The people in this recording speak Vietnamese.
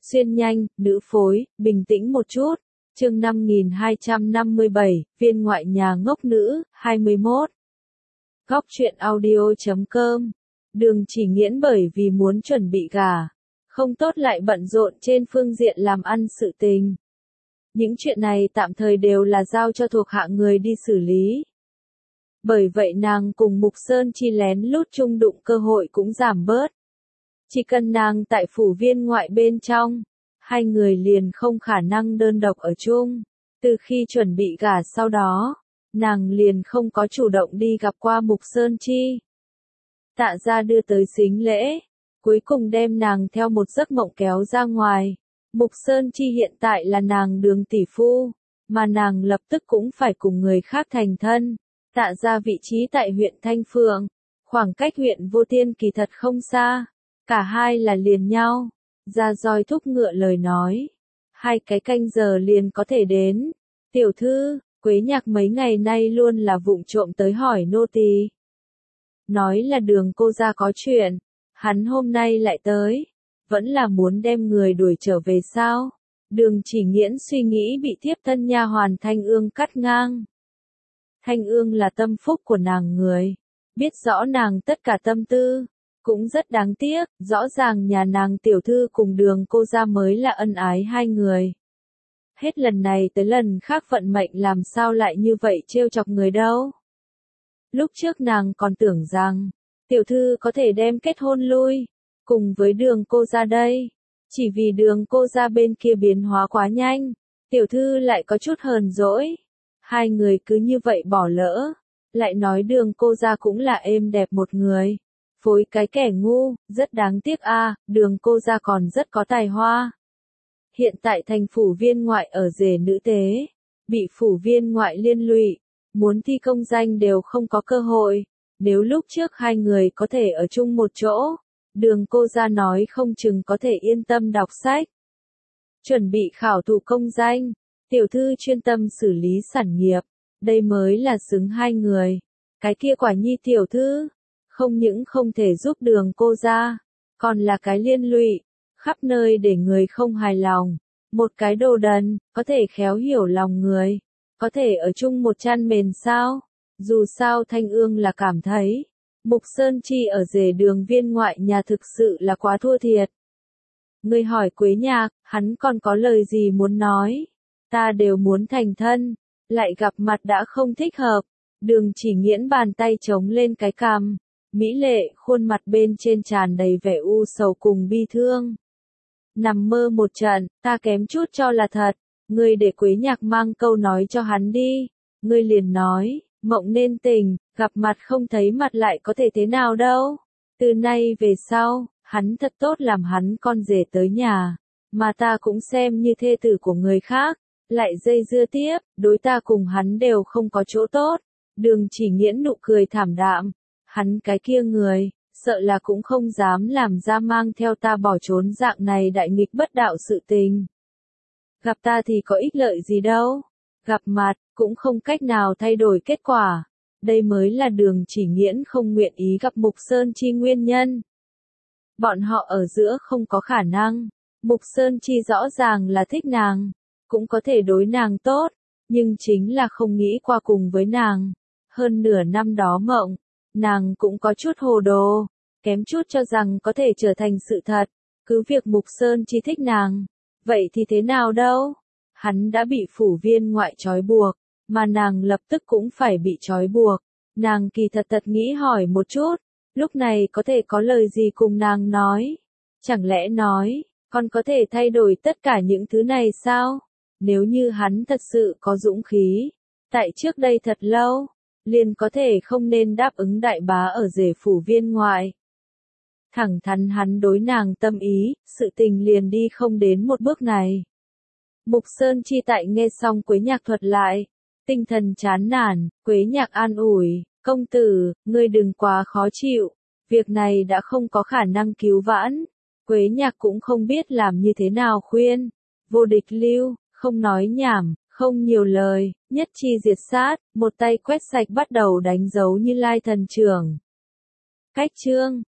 Xuyên nhanh, nữ phối, bình tĩnh một chút. Chương 5257, viên ngoại nhà ngốc nữ, 21. Góc truyện audio.com. Đường Chỉ Nghiễn bởi vì muốn chuẩn bị gả, không tốt lại bận rộn trên phương diện làm ăn sự tình. Những chuyện này tạm thời đều là giao cho thuộc hạ người đi xử lý. Bởi vậy nàng cùng Mục Sơn Chi lén lút chung đụng cơ hội cũng giảm bớt. Chỉ cần nàng tại phủ viên ngoại bên trong, hai người liền không khả năng đơn độc ở chung. Từ khi chuẩn bị gả sau đó, nàng liền không có chủ động đi gặp qua Mục Sơn Chi. Tạ gia đưa tới sính lễ, cuối cùng đem nàng theo một giấc mộng kéo ra ngoài. Mục Sơn Chi hiện tại là nàng Đường tỷ phu, mà nàng lập tức cũng phải cùng người khác thành thân. Tạ gia vị trí tại huyện Thanh Phượng, khoảng cách huyện Vô Tiên kỳ thật không xa, cả hai là liền nhau. Ra roi thúc ngựa lời nói, 2 cái canh giờ liền có thể đến. Tiểu thư, Quế Nhạc mấy ngày nay luôn là vụng trộm tới hỏi nô tỳ, nói là Đường cô gia có chuyện, hắn hôm nay lại tới, vẫn là muốn đem người đuổi trở về sao? Đường Chỉ Nghiễn suy nghĩ bị thiếp thân nha hoàn Thanh Ương cắt ngang. Thanh Ương là tâm phúc của nàng người, biết rõ nàng tất cả tâm tư, cũng rất đáng tiếc, rõ ràng nhà nàng tiểu thư cùng Đường cô gia mới là ân ái hai người. Hết lần này tới lần khác vận mệnh làm sao lại như vậy trêu chọc người đâu. Lúc trước nàng còn tưởng rằng, tiểu thư có thể đem kết hôn lui, cùng với Đường cô gia đây. Chỉ vì Đường cô gia bên kia biến hóa quá nhanh, tiểu thư lại có chút hờn dỗi. Hai người cứ như vậy bỏ lỡ, lại nói Đường cô gia cũng là êm đẹp một người. Phối cái kẻ ngu, rất đáng tiếc a, Đường cô gia còn rất có tài hoa. Hiện tại thành phủ viên ngoại ở rể nữ tế, bị phủ viên ngoại liên lụy, muốn thi công danh đều không có cơ hội. Nếu lúc trước hai người có thể ở chung một chỗ, Đường cô gia nói không chừng có thể yên tâm đọc sách. Chuẩn bị khảo thủ công danh, tiểu thư chuyên tâm xử lý sản nghiệp, đây mới là xứng hai người. Cái kia quả nhi tiểu thư, không những không thể giúp Đường cô gia, còn là cái liên lụy, khắp nơi để người không hài lòng. Một cái đồ đần, có thể khéo hiểu lòng người, có thể ở chung một chăn mền sao? Dù sao Thanh Ương là cảm thấy, Mục Sơn Chi ở rể Đường viên ngoại nhà thực sự là quá thua thiệt. Người hỏi Quế Nhạc, hắn còn có lời gì muốn nói? Ta đều muốn thành thân, lại gặp mặt đã không thích hợp. Đường Chỉ Nghiễn bàn tay chống lên cái cằm, mỹ lệ, khuôn mặt bên trên tràn đầy vẻ u sầu cùng bi thương. Nằm mơ một trận, ta kém chút cho là thật, ngươi để Quế Nhạc mang câu nói cho hắn đi. Ngươi liền nói, mộng nên tình, gặp mặt không thấy mặt lại có thể thế nào đâu. Từ nay về sau, hắn thật tốt làm hắn con rể tới nhà, mà ta cũng xem như thê tử của người khác, lại dây dưa tiếp, đối ta cùng hắn đều không có chỗ tốt. Đường Chỉ Nghiễn nụ cười thảm đạm, hắn cái kia người, sợ là cũng không dám làm ra mang theo ta bỏ trốn dạng này đại nghịch bất đạo sự tình. Gặp ta thì có ích lợi gì đâu, gặp mặt, cũng không cách nào thay đổi kết quả. Đây mới là Đường Chỉ Nghiễn không nguyện ý gặp Mục Sơn Chi nguyên nhân. Bọn họ ở giữa không có khả năng, Mục Sơn Chi rõ ràng là thích nàng, cũng có thể đối nàng tốt, nhưng chính là không nghĩ qua cùng với nàng. Hơn nửa năm đó mộng, nàng cũng có chút hồ đồ, kém chút cho rằng có thể trở thành sự thật. Cứ việc Mục Sơn Chi thích nàng, vậy thì thế nào đâu? Hắn đã bị phủ viên ngoại trói buộc, mà nàng lập tức cũng phải bị trói buộc. Nàng kỳ thật nghĩ hỏi một chút, lúc này có thể có lời gì cùng nàng nói? Chẳng lẽ nói, con có thể thay đổi tất cả những thứ này sao? Nếu như hắn thật sự có dũng khí, tại trước đây thật lâu, liền có thể không nên đáp ứng đại bá ở rể phủ viên ngoại. Thẳng thắn hắn đối nàng tâm ý, sự tình liền đi không đến một bước này. Mục Sơn Chi tại nghe xong Quế Nhạc thuật lại, tinh thần chán nản. Quế Nhạc an ủi, công tử, ngươi đừng quá khó chịu, việc này đã không có khả năng cứu vãn. Quế Nhạc cũng không biết làm như thế nào khuyên. Vô địch lưu, không nói nhảm, không nhiều lời, nhất chi diệt sát, một tay quét sạch bắt đầu đánh dấu Như Lai thần trưởng. Cách chương